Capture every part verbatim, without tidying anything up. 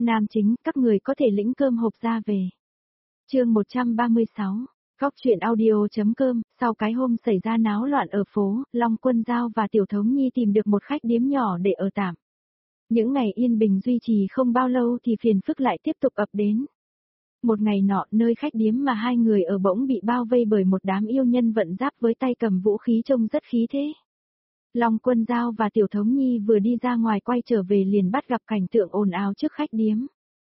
Nam chính, các người có thể lĩnh cơm hộp ra về. Chương một trăm ba mươi sáu. Góc truyện audio.com, sau cái hôm xảy ra náo loạn ở phố, Long Quân Dao và Tiểu Thống Nhi tìm được một khách điếm nhỏ để ở tạm. Những ngày yên bình duy trì không bao lâu thì phiền phức lại tiếp tục ập đến. Một ngày nọ, nơi khách điếm mà hai người ở bỗng bị bao vây bởi một đám yêu nhân vận giáp với tay cầm vũ khí trông rất khí thế. Long Quân Dao và Tiểu Thống Nhi vừa đi ra ngoài quay trở về liền bắt gặp cảnh tượng ồn ào trước khách điếm.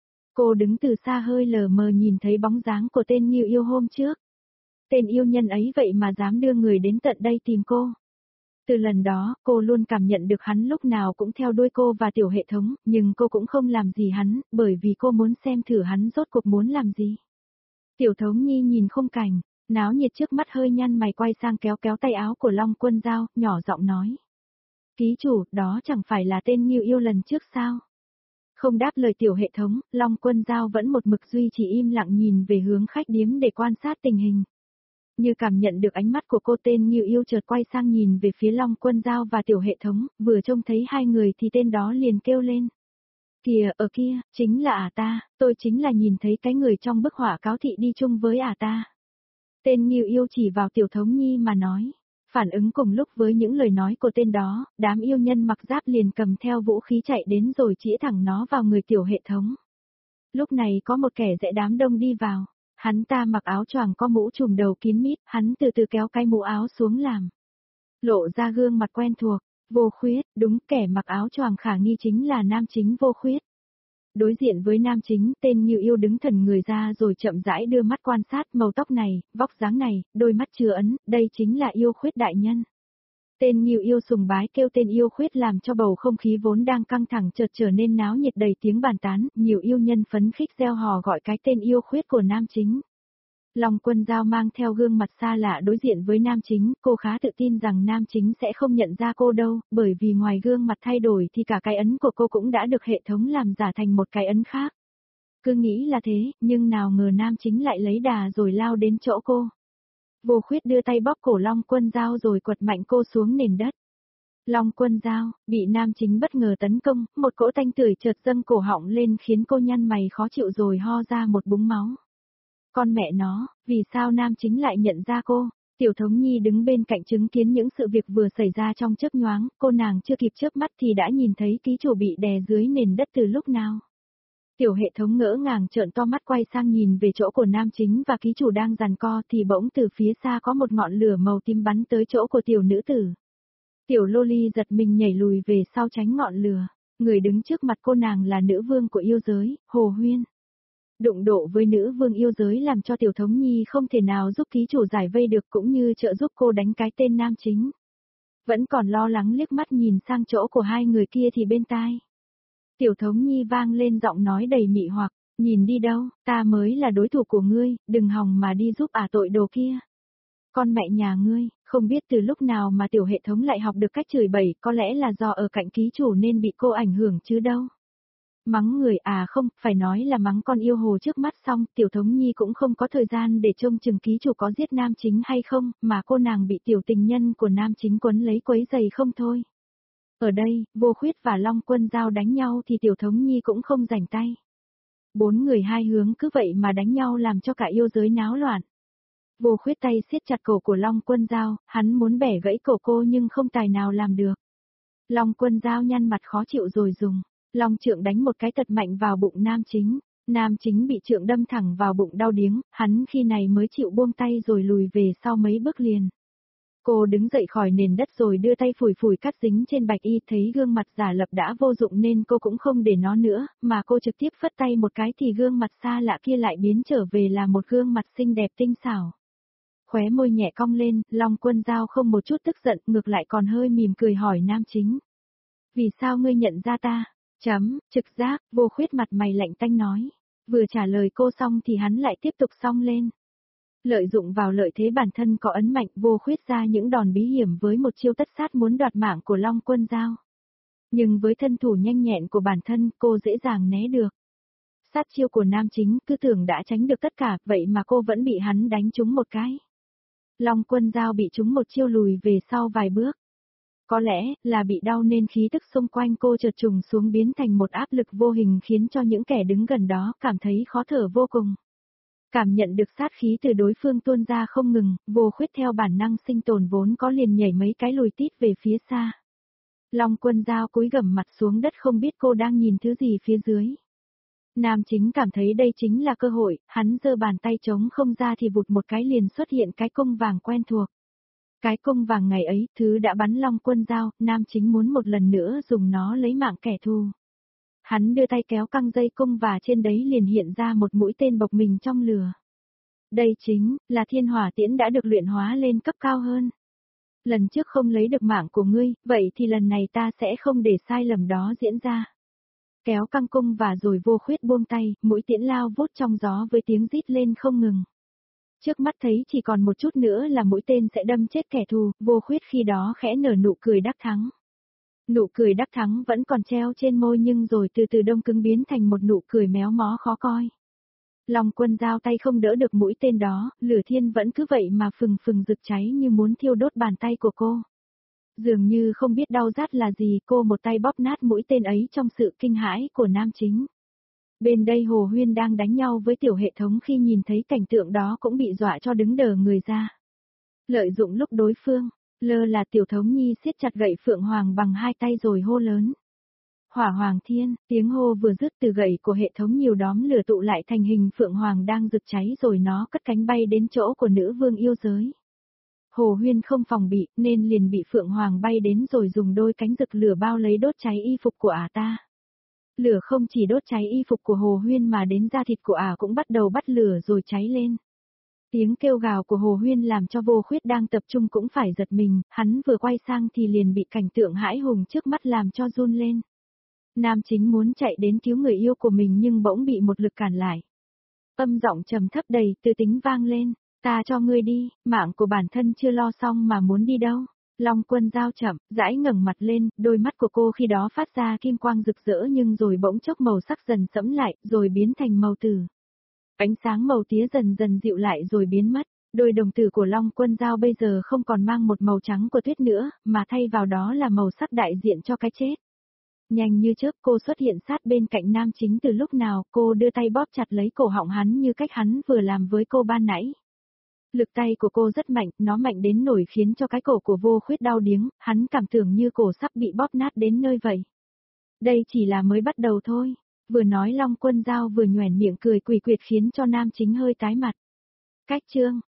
Cô đứng từ xa hơi lờ mờ nhìn thấy bóng dáng của tên Ngưu Yêu hôm trước. Tên yêu nhân ấy vậy mà dám đưa người đến tận đây tìm cô. Từ lần đó, cô luôn cảm nhận được hắn lúc nào cũng theo đuôi cô và Tiểu Hệ Thống, nhưng cô cũng không làm gì hắn, bởi vì cô muốn xem thử hắn rốt cuộc muốn làm gì. Tiểu Thống Nhi nhìn khung cảnh, náo nhiệt trước mắt hơi nhăn mày quay sang kéo kéo tay áo của Long Quân Dao, nhỏ giọng nói. Ký chủ, đó chẳng phải là tên Ngưu Yêu lần trước sao? Không đáp lời Tiểu Hệ Thống, Long Quân Dao vẫn một mực duy trì im lặng nhìn về hướng khách điếm để quan sát tình hình. Như cảm nhận được ánh mắt của cô, tên Ngưu Yêu chợt quay sang nhìn về phía Long Quân Dao và Tiểu Hệ Thống, vừa trông thấy hai người thì tên đó liền kêu lên. Kìa, ở kia, chính là ả ta, tôi chính là nhìn thấy cái người trong bức họa cáo thị đi chung với ả ta. Tên Ngưu Yêu chỉ vào Tiểu Thống Nhi mà nói. Phản ứng cùng lúc với những lời nói của tên đó, đám yêu nhân mặc giáp liền cầm theo vũ khí chạy đến rồi chĩa thẳng nó vào người Tiểu Hệ Thống. Lúc này có một kẻ dễ đám đông đi vào. Hắn ta mặc áo choàng có mũ trùm đầu kín mít, hắn từ từ kéo cái mũ áo xuống làm. Lộ ra gương mặt quen thuộc, Vô Khuyết, đúng, kẻ mặc áo choàng khả nghi chính là nam chính Vô Khuyết. Đối diện với nam chính, tên Ngưu Yêu đứng thần người ra rồi chậm rãi đưa mắt quan sát màu tóc này, vóc dáng này, đôi mắt chưa ấn, đây chính là Yêu Khuyết đại nhân. Tên Ngưu Yêu sùng bái kêu tên Yêu Khuyết làm cho bầu không khí vốn đang căng thẳng chợt trở nên náo nhiệt đầy tiếng bàn tán, nhiều yêu nhân phấn khích reo hò gọi cái tên Yêu Khuyết của nam chính. Long Quân Dao mang theo gương mặt xa lạ đối diện với nam chính, cô khá tự tin rằng nam chính sẽ không nhận ra cô đâu, bởi vì ngoài gương mặt thay đổi thì cả cái ấn của cô cũng đã được hệ thống làm giả thành một cái ấn khác. Cứ nghĩ là thế, nhưng nào ngờ nam chính lại lấy đà rồi lao đến chỗ cô. Vô Khuyết đưa tay bóp cổ Long Quân Dao rồi quật mạnh cô xuống nền đất. Long Quân Dao, bị nam chính bất ngờ tấn công, một cỗ tanh tưởi chợt dâng cổ họng lên khiến cô nhăn mày khó chịu rồi ho ra một búng máu. Con mẹ nó, vì sao nam chính lại nhận ra cô? Tiểu Thống Nhi đứng bên cạnh chứng kiến những sự việc vừa xảy ra trong chớp nhoáng, cô nàng chưa kịp chớp mắt thì đã nhìn thấy ký chủ bị đè dưới nền đất từ lúc nào. Tiểu Hệ Thống ngỡ ngàng trợn to mắt quay sang nhìn về chỗ của nam chính và ký chủ đang giằng co thì bỗng từ phía xa có một ngọn lửa màu tím bắn tới chỗ của tiểu nữ tử. Tiểu Loli giật mình nhảy lùi về sau tránh ngọn lửa, người đứng trước mặt cô nàng là nữ vương của yêu giới, Hồ Huyên. Đụng độ với nữ vương yêu giới làm cho Tiểu Thống Nhi không thể nào giúp ký chủ giải vây được cũng như trợ giúp cô đánh cái tên nam chính. Vẫn còn lo lắng liếc mắt nhìn sang chỗ của hai người kia thì bên tai. Tiểu Thống Nhi vang lên giọng nói đầy mị hoặc, nhìn đi đâu, ta mới là đối thủ của ngươi, đừng hòng mà đi giúp ả tội đồ kia. Con mẹ nhà ngươi, không biết từ lúc nào mà Tiểu Hệ Thống lại học được cách chửi bậy, có lẽ là do ở cạnh ký chủ nên bị cô ảnh hưởng chứ đâu. Mắng người à không, phải nói là mắng con yêu hồ trước mắt xong, Tiểu Thống Nhi cũng không có thời gian để trông chừng ký chủ có giết nam chính hay không, mà cô nàng bị tiểu tình nhân của nam chính quấn lấy quấy giày không thôi. Ở đây, Vô Khuyết và Long Quân Dao đánh nhau thì Tiểu Thống Nhi cũng không rảnh tay. Bốn người hai hướng cứ vậy mà đánh nhau làm cho cả yêu giới náo loạn. Vô Khuyết tay siết chặt cổ của Long Quân Dao, hắn muốn bẻ gãy cổ cô nhưng không tài nào làm được. Long Quân Dao nhăn mặt khó chịu rồi dùng long trượng đánh một cái thật mạnh vào bụng nam chính. Nam chính bị trượng đâm thẳng vào bụng đau điếng, hắn khi này mới chịu buông tay rồi lùi về sau mấy bước liền. Cô đứng dậy khỏi nền đất rồi đưa tay phủi phủi cắt dính trên bạch y, thấy gương mặt giả lập đã vô dụng nên cô cũng không để nó nữa, mà cô trực tiếp phất tay một cái thì gương mặt xa lạ kia lại biến trở về là một gương mặt xinh đẹp tinh xảo. Khóe môi nhẹ cong lên, Long Quân Dao không một chút tức giận, ngược lại còn hơi mỉm cười hỏi nam chính. Vì sao ngươi nhận ra ta? Chấm, trực giác, Vô Khuyết mặt mày lạnh tanh nói. Vừa trả lời cô xong thì hắn lại tiếp tục xong lên. Lợi dụng vào lợi thế bản thân có ấn mạnh, Vô Khuyết ra những đòn bí hiểm với một chiêu tất sát muốn đoạt mạng của Long Quân Dao. Nhưng với thân thủ nhanh nhẹn của bản thân, cô dễ dàng né được. Sát chiêu của nam chính cứ tưởng đã tránh được tất cả, vậy mà cô vẫn bị hắn đánh trúng một cái. Long Quân Dao bị trúng một chiêu lùi về sau vài bước. Có lẽ là bị đau nên khí tức xung quanh cô chợt trùng xuống biến thành một áp lực vô hình khiến cho những kẻ đứng gần đó cảm thấy khó thở vô cùng. Cảm nhận được sát khí từ đối phương tuôn ra không ngừng, Vô Khuyết theo bản năng sinh tồn vốn có liền nhảy mấy cái lùi tít về phía xa. Long Quân Dao cúi gằm mặt xuống đất không biết cô đang nhìn thứ gì phía dưới. Nam Chính cảm thấy đây chính là cơ hội, hắn giơ bàn tay trống không ra thì vụt một cái liền xuất hiện cái cung vàng quen thuộc. Cái cung vàng ngày ấy, thứ đã bắn Long Quân Dao, Nam Chính muốn một lần nữa dùng nó lấy mạng kẻ thù. Hắn đưa tay kéo căng dây cung và trên đấy liền hiện ra một mũi tên bộc mình trong lửa. Đây chính là thiên hỏa tiễn đã được luyện hóa lên cấp cao hơn. Lần trước không lấy được mạng của ngươi, vậy thì lần này ta sẽ không để sai lầm đó diễn ra. Kéo căng cung và rồi Vô Khuyết buông tay, mũi tiễn lao vút trong gió với tiếng rít lên không ngừng. Trước mắt thấy chỉ còn một chút nữa là mũi tên sẽ đâm chết kẻ thù, Vô Khuyết khi đó khẽ nở nụ cười đắc thắng. Nụ cười đắc thắng vẫn còn treo trên môi nhưng rồi từ từ đông cứng biến thành một nụ cười méo mó khó coi. Long Quân Dao tay không đỡ được mũi tên đó, lửa thiên vẫn cứ vậy mà phừng phừng rực cháy như muốn thiêu đốt bàn tay của cô. Dường như không biết đau rát là gì, cô một tay bóp nát mũi tên ấy trong sự kinh hãi của Nam Chính. Bên đây Hồ Huyên đang đánh nhau với tiểu hệ thống khi nhìn thấy cảnh tượng đó cũng bị dọa cho đứng đờ người ra. Lợi dụng lúc đối phương, lơ là Tiểu Thống Nhi siết chặt gậy Phượng Hoàng bằng hai tay rồi hô lớn. Hỏa Hoàng Thiên, tiếng hô vừa dứt từ gậy của hệ thống nhiều đóm lửa tụ lại thành hình Phượng Hoàng đang rực cháy rồi nó cất cánh bay đến chỗ của nữ vương yêu giới. Hồ Huyên không phòng bị nên liền bị Phượng Hoàng bay đến rồi dùng đôi cánh rực lửa bao lấy đốt cháy y phục của ả ta. Lửa không chỉ đốt cháy y phục của Hồ Huyên mà đến da thịt của ả cũng bắt đầu bắt lửa rồi cháy lên. Tiếng kêu gào của Hồ Huyên làm cho Vô Khuyết đang tập trung cũng phải giật mình, hắn vừa quay sang thì liền bị cảnh tượng hãi hùng trước mắt làm cho run lên. Nam Chính muốn chạy đến cứu người yêu của mình nhưng bỗng bị một lực cản lại. Âm giọng trầm thấp đầy tư tính vang lên, ta cho ngươi đi, mạng của bản thân chưa lo xong mà muốn đi đâu. Long Quân Dao chậm, rãi ngẩng mặt lên, đôi mắt của cô khi đó phát ra kim quang rực rỡ nhưng rồi bỗng chốc màu sắc dần sẫm lại, rồi biến thành màu tử. Ánh sáng màu tía dần dần dịu lại rồi biến mất, đôi đồng tử của Long Quân Dao bây giờ không còn mang một màu trắng của tuyết nữa, mà thay vào đó là màu sắc đại diện cho cái chết. Nhanh như chớp cô xuất hiện sát bên cạnh Nam Chính từ lúc nào, cô đưa tay bóp chặt lấy cổ họng hắn như cách hắn vừa làm với cô ban nãy. Lực tay của cô rất mạnh, nó mạnh đến nổi khiến cho cái cổ của Vô Khuyết đau điếng, hắn cảm tưởng như cổ sắp bị bóp nát đến nơi vậy. Đây chỉ là mới bắt đầu thôi. Vừa nói Long Quân Dao vừa nhoẻn miệng cười quỷ quyệt khiến cho Nam Chính hơi tái mặt. Cách chương